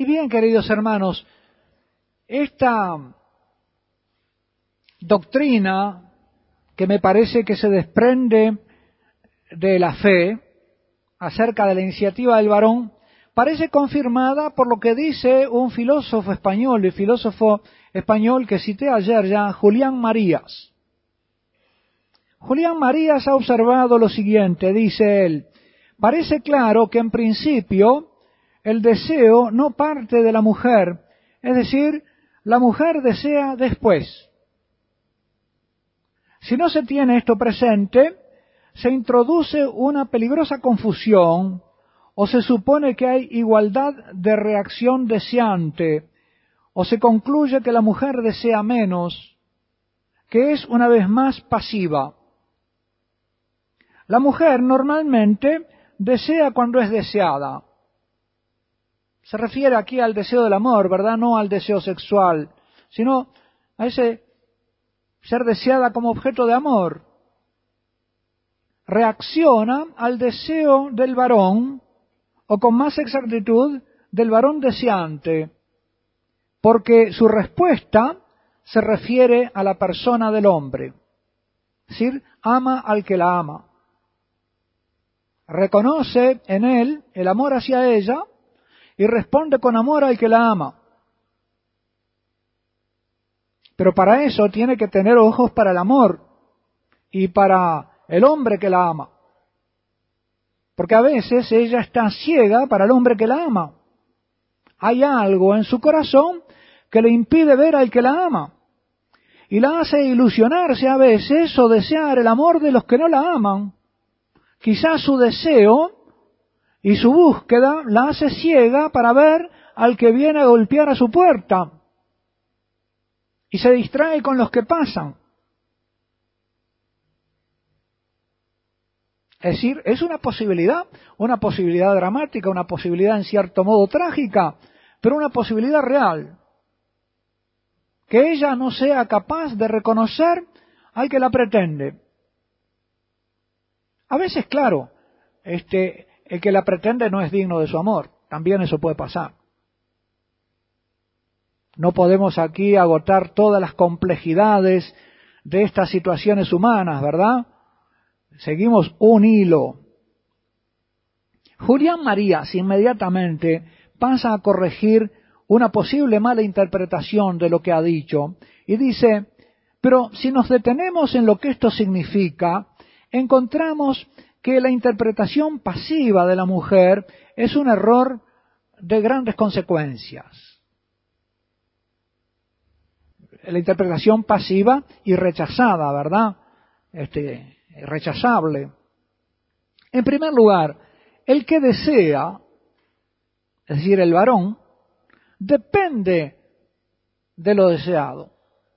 Y bien, queridos hermanos, esta doctrina que me parece que se desprende de la fe acerca de la iniciativa del varón, parece confirmada por lo que dice un filósofo español, el filósofo español que cité ayer ya, Julián Marías. Julián Marías ha observado lo siguiente, dice él: parece claro que en principio el deseo no parte de la mujer, es decir, la mujer desea después. Si no se tiene esto presente, se introduce una peligrosa confusión, o se supone que hay igualdad de reacción deseante, o se concluye que la mujer desea menos, que es una vez más pasiva. La mujer normalmente desea cuando es deseada. Se refiere aquí al deseo del amor, ¿verdad? No al deseo sexual, sino a ese ser deseada como objeto de amor. Reacciona al deseo del varón, o con más exactitud, del varón deseante, porque su respuesta se refiere a la persona del hombre. Es decir, ama al que la ama. Reconoce en él el amor hacia ella y responde con amor al que la ama. Pero para eso tiene que tener ojos para el amor y para el hombre que la ama. Porque a veces ella está ciega para el hombre que la ama. Hay algo en su corazón que le impide ver al que la ama. Y la hace ilusionarse a veces o desear el amor de los que no la aman. Quizás su deseo y su búsqueda la hace ciega para ver al que viene a golpear a su puerta. Y se distrae con los que pasan. Es decir, es una posibilidad dramática, una posibilidad en cierto modo trágica, pero una posibilidad real. Que ella no sea capaz de reconocer al que la pretende. A veces, claro, el que la pretende no es digno de su amor. También eso puede pasar. No podemos aquí agotar todas las complejidades de estas situaciones humanas, ¿verdad? Seguimos un hilo. Julián Marías inmediatamente pasa a corregir una posible mala interpretación de lo que ha dicho y dice: pero si nos detenemos en lo que esto significa, encontramos que la interpretación pasiva de la mujer es un error de grandes consecuencias. La interpretación pasiva y rechazada, ¿verdad? Rechazable. En primer lugar, el que desea, es decir, el varón, depende de lo deseado.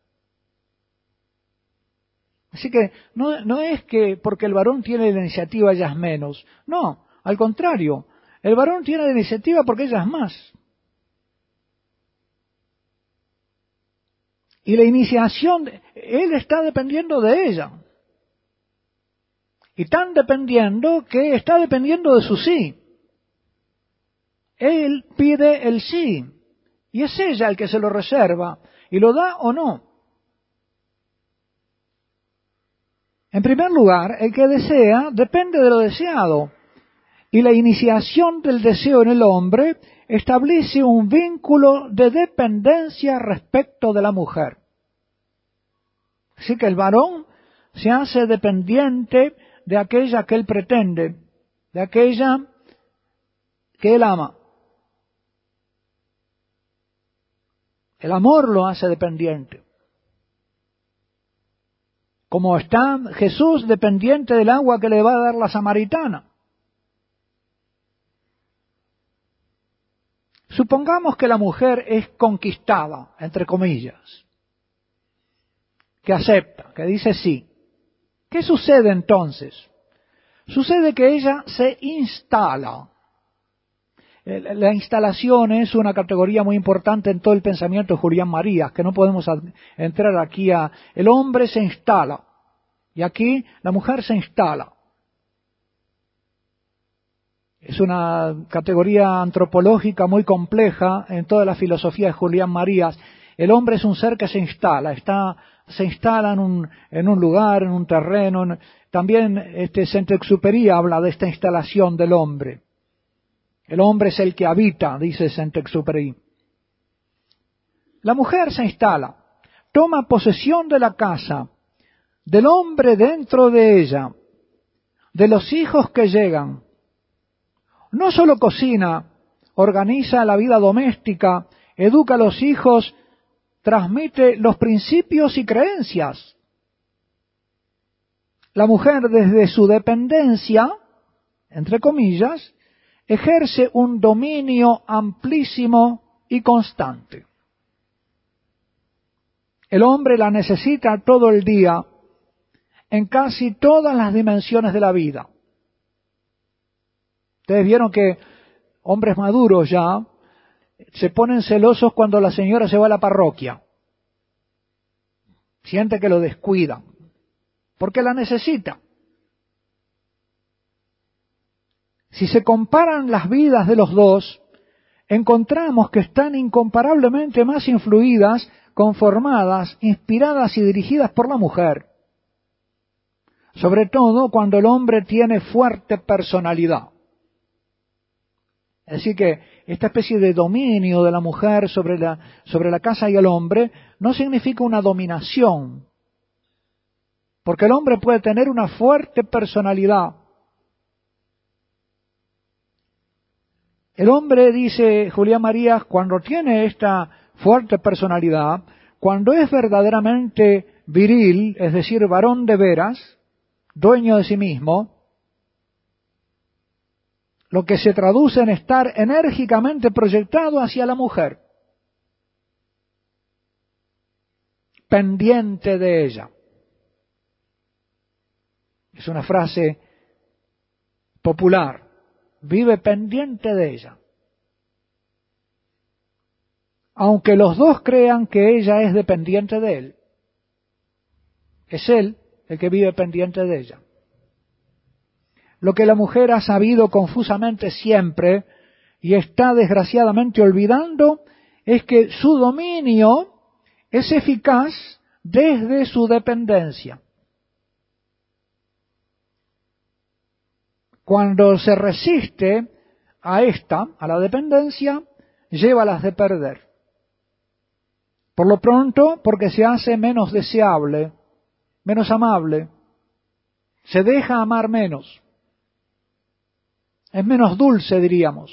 Así que no es que porque el varón tiene la iniciativa ella es menos. No, al contrario, el varón tiene la iniciativa porque ella es más. Y la iniciación, él está dependiendo de ella. Y tan dependiendo que está dependiendo de su sí. Él pide el sí. Y es ella el que se lo reserva. Y lo da o no. En primer lugar, el que desea depende de lo deseado. Y la iniciación del deseo en el hombre establece un vínculo de dependencia respecto de la mujer. Así que el varón se hace dependiente de aquella que él pretende, de aquella que él ama. El amor lo hace dependiente. Como está Jesús dependiente del agua que le va a dar la samaritana. Supongamos que la mujer es conquistada, entre comillas, que acepta, que dice sí. ¿Qué sucede entonces? Sucede que ella se instala. La instalación es una categoría muy importante en todo el pensamiento de Julián Marías, que no podemos entrar aquí a... El hombre se instala, y aquí la mujer se instala. Es una categoría antropológica muy compleja en toda la filosofía de Julián Marías. El hombre es un ser que se instala, se instala en un lugar, en un terreno. También Saint-Exupéry habla de esta instalación del hombre. El hombre es el que habita, dice Saint-Exupéry. La mujer se instala, toma posesión de la casa, del hombre dentro de ella, de los hijos que llegan. No solo cocina, organiza la vida doméstica, educa a los hijos, transmite los principios y creencias. La mujer, desde su dependencia, entre comillas, ejerce un dominio amplísimo y constante. El hombre la necesita todo el día, en casi todas las dimensiones de la vida. Ustedes vieron que hombres maduros ya se ponen celosos cuando la señora se va a la parroquia. Siente que lo descuidan, porque la necesita. Si se comparan las vidas de los dos, encontramos que están incomparablemente más influidas, conformadas, inspiradas y dirigidas por la mujer. Sobre todo cuando el hombre tiene fuerte personalidad. Así que esta especie de dominio de la mujer sobre la casa y el hombre no significa una dominación, porque el hombre puede tener una fuerte personalidad. El hombre, dice Julián Marías, cuando tiene esta fuerte personalidad, cuando es verdaderamente viril, es decir, varón de veras, dueño de sí mismo, lo que se traduce en estar enérgicamente proyectado hacia la mujer, pendiente de ella. Es una frase popular, vive pendiente de ella. Aunque los dos crean que ella es dependiente de él, es él el que vive pendiente de ella. Lo que la mujer ha sabido confusamente siempre y está desgraciadamente olvidando es que su dominio es eficaz desde su dependencia. Cuando se resiste a la dependencia, llévalas de perder. Por lo pronto, porque se hace menos deseable, menos amable, se deja amar menos. Es menos dulce, diríamos.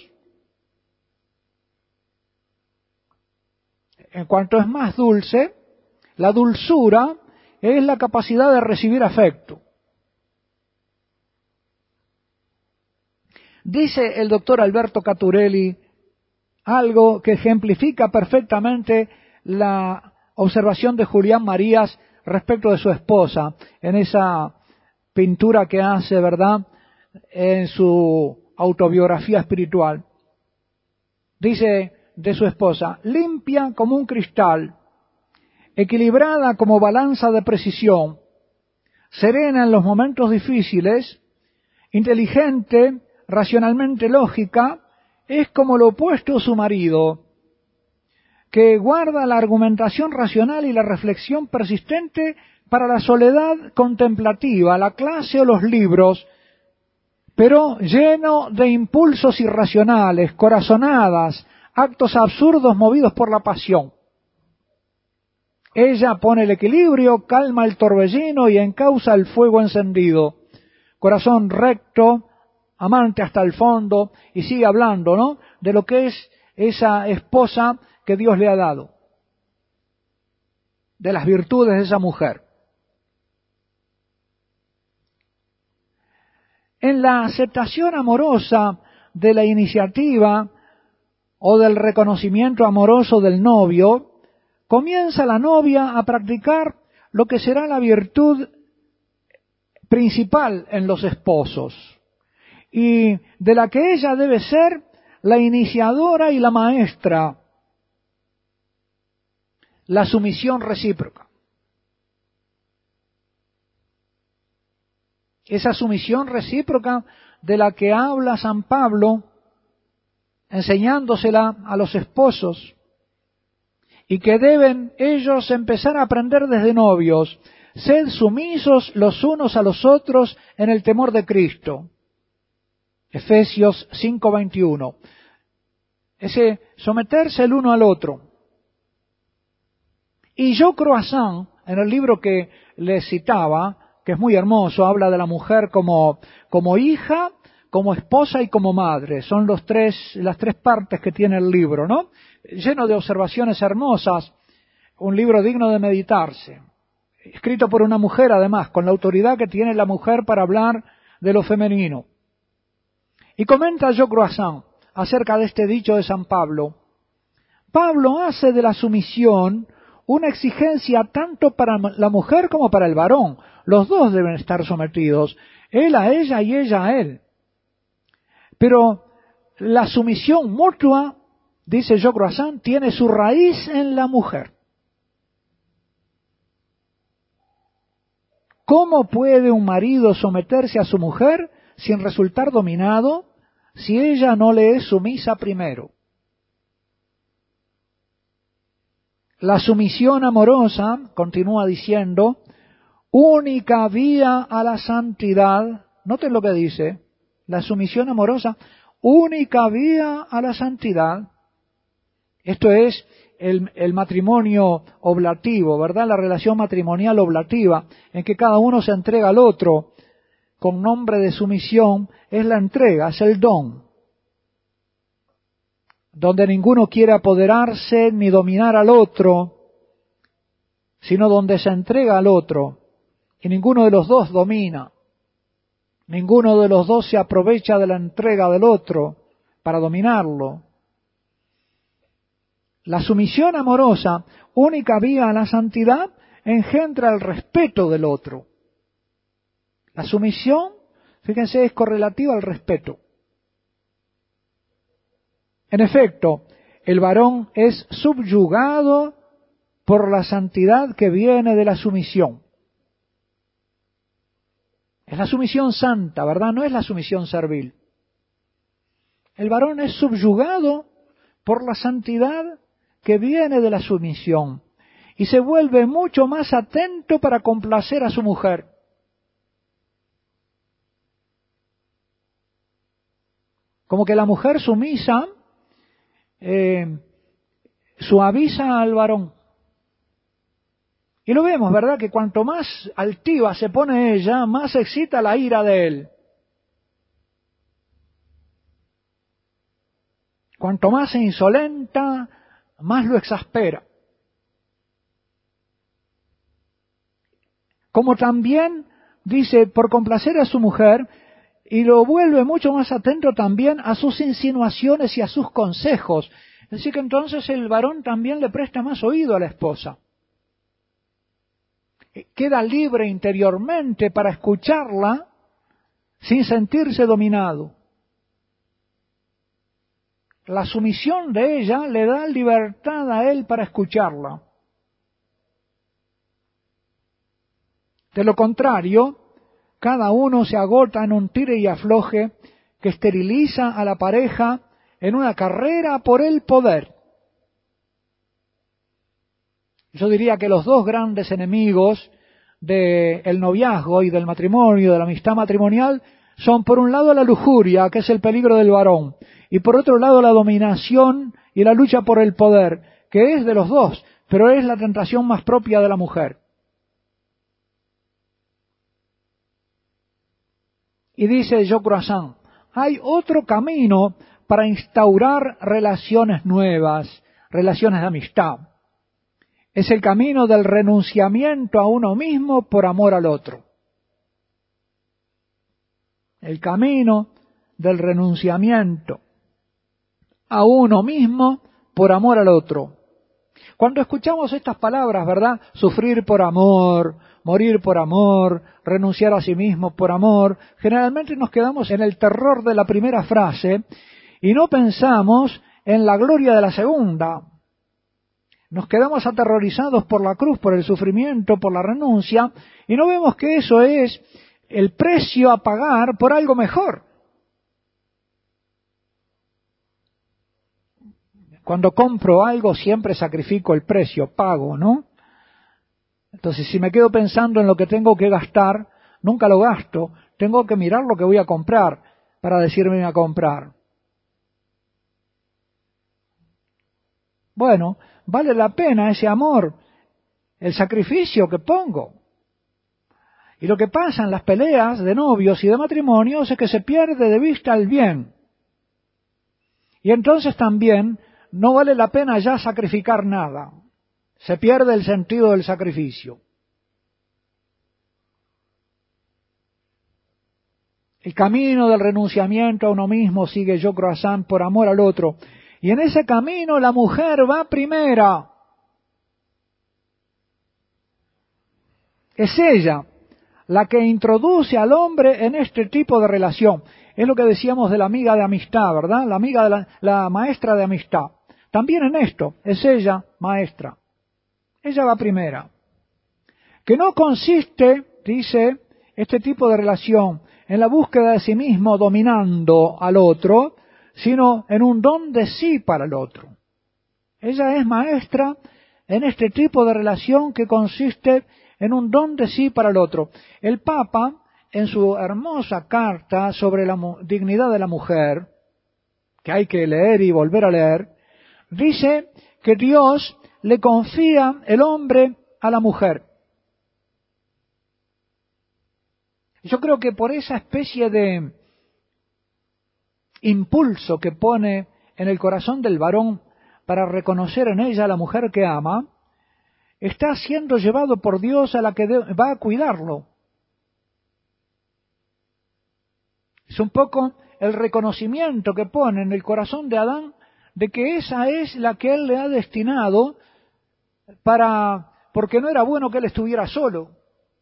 En cuanto es más dulce, la dulzura es la capacidad de recibir afecto. Dice el doctor Alberto Caturelli algo que ejemplifica perfectamente la observación de Julián Marías respecto de su esposa, en esa pintura que hace, ¿verdad?, en su autobiografía espiritual. Dice de su esposa: limpia como un cristal, equilibrada como balanza de precisión, serena en los momentos difíciles, inteligente, racionalmente lógica, es como lo opuesto a su marido, que guarda la argumentación racional y la reflexión persistente para la soledad contemplativa, la clase o los libros, pero lleno de impulsos irracionales, corazonadas, actos absurdos movidos por la pasión. Ella pone el equilibrio, calma el torbellino y encausa el fuego encendido. Corazón recto, amante hasta el fondo, y sigue hablando, ¿no?, de lo que es esa esposa que Dios le ha dado, de las virtudes de esa mujer. En la aceptación amorosa de la iniciativa o del reconocimiento amoroso del novio, comienza la novia a practicar lo que será la virtud principal en los esposos, y de la que ella debe ser la iniciadora y la maestra: la sumisión recíproca. Esa sumisión recíproca de la que habla San Pablo, enseñándosela a los esposos, y que deben ellos empezar a aprender desde novios. Sed sumisos los unos a los otros en el temor de Cristo. Efesios 5:21. Ese someterse el uno al otro. Y Jo Croissant, en el libro que les citaba, que es muy hermoso, habla de la mujer como hija, como esposa y como madre. Son las tres partes que tiene el libro, ¿no? Lleno de observaciones hermosas, un libro digno de meditarse. Escrito por una mujer, además, con la autoridad que tiene la mujer para hablar de lo femenino. Y comenta Jo Croissant acerca de este dicho de San Pablo. Pablo hace de la sumisión una exigencia tanto para la mujer como para el varón. Los dos deben estar sometidos, él a ella y ella a él. Pero la sumisión mutua, dice Jo Croissant, tiene su raíz en la mujer. ¿Cómo puede un marido someterse a su mujer sin resultar dominado si ella no le es sumisa primero? La sumisión amorosa, continúa diciendo, única vía a la santidad. Noten lo que dice, la sumisión amorosa, única vía a la santidad. Esto es el matrimonio oblativo, ¿verdad? La relación matrimonial oblativa, en que cada uno se entrega al otro con nombre de sumisión, es la entrega, es el don. Donde ninguno quiere apoderarse ni dominar al otro, sino donde se entrega al otro, y ninguno de los dos domina, ninguno de los dos se aprovecha de la entrega del otro para dominarlo. La sumisión amorosa, única vía a la santidad, engendra el respeto del otro. La sumisión, fíjense, es correlativa al respeto. En efecto, el varón es subyugado por la santidad que viene de la sumisión. Es la sumisión santa, ¿verdad? No es la sumisión servil. El varón es subyugado por la santidad que viene de la sumisión y se vuelve mucho más atento para complacer a su mujer. Como que la mujer sumisa suaviza al varón. Y lo vemos, ¿verdad? Que cuanto más altiva se pone ella, más excita la ira de él. Cuanto más se insolenta, más lo exaspera. Como también, dice, por complacer a su mujer, y lo vuelve mucho más atento también a sus insinuaciones y a sus consejos. Es decir, que entonces el varón también le presta más oído a la esposa. Queda libre interiormente para escucharla sin sentirse dominado. La sumisión de ella le da libertad a él para escucharla. De lo contrario, cada uno se agota en un tire y afloje que esteriliza a la pareja en una carrera por el poder. Yo diría que los dos grandes enemigos del noviazgo y del matrimonio, de la amistad matrimonial, son por un lado la lujuria, que es el peligro del varón, y por otro lado la dominación y la lucha por el poder, que es de los dos, pero es la tentación más propia de la mujer. Y dice Jo Croissant, hay otro camino para instaurar relaciones nuevas, relaciones de amistad. Es el camino del renunciamiento a uno mismo por amor al otro. El camino del renunciamiento a uno mismo por amor al otro. Cuando escuchamos estas palabras, ¿verdad? Sufrir por amor, morir por amor, renunciar a sí mismo por amor, generalmente nos quedamos en el terror de la primera frase y no pensamos en la gloria de la segunda. Nos quedamos aterrorizados por la cruz, por el sufrimiento, por la renuncia, y no vemos que eso es el precio a pagar por algo mejor. Cuando compro algo siempre sacrifico el precio, pago, ¿no? Entonces, si me quedo pensando en lo que tengo que gastar, nunca lo gasto. Tengo que mirar lo que voy a comprar para decirme a comprar. Bueno, vale la pena ese amor, el sacrificio que pongo. Y lo que pasa en las peleas de novios y de matrimonios es que se pierde de vista el bien. Y entonces también no vale la pena ya sacrificar nada. Se pierde el sentido del sacrificio. El camino del renunciamiento a uno mismo sigue yo croissant por amor al otro. Y en ese camino la mujer va primera. Es ella la que introduce al hombre en este tipo de relación. Es lo que decíamos de la amiga de amistad, ¿verdad? La amiga de la maestra de amistad. También en esto, es ella maestra. Ella va primera. Que no consiste, dice, este tipo de relación en la búsqueda de sí mismo dominando al otro, sino en un don de sí para el otro. Ella es maestra en este tipo de relación que consiste en un don de sí para el otro. El Papa, en su hermosa carta sobre la dignidad de la mujer, que hay que leer y volver a leer, dice que Dios le confía el hombre a la mujer. Yo creo que por esa especie de impulso que pone en el corazón del varón para reconocer en ella a la mujer que ama, está siendo llevado por Dios a la que va a cuidarlo. Es un poco el reconocimiento que pone en el corazón de Adán de que esa es la que él le ha destinado porque no era bueno que él estuviera solo.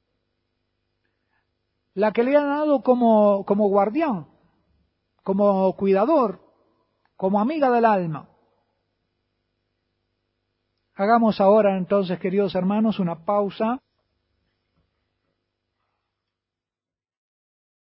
La que le ha dado como guardián, como cuidador, como amiga del alma. Hagamos ahora entonces, queridos hermanos, una pausa.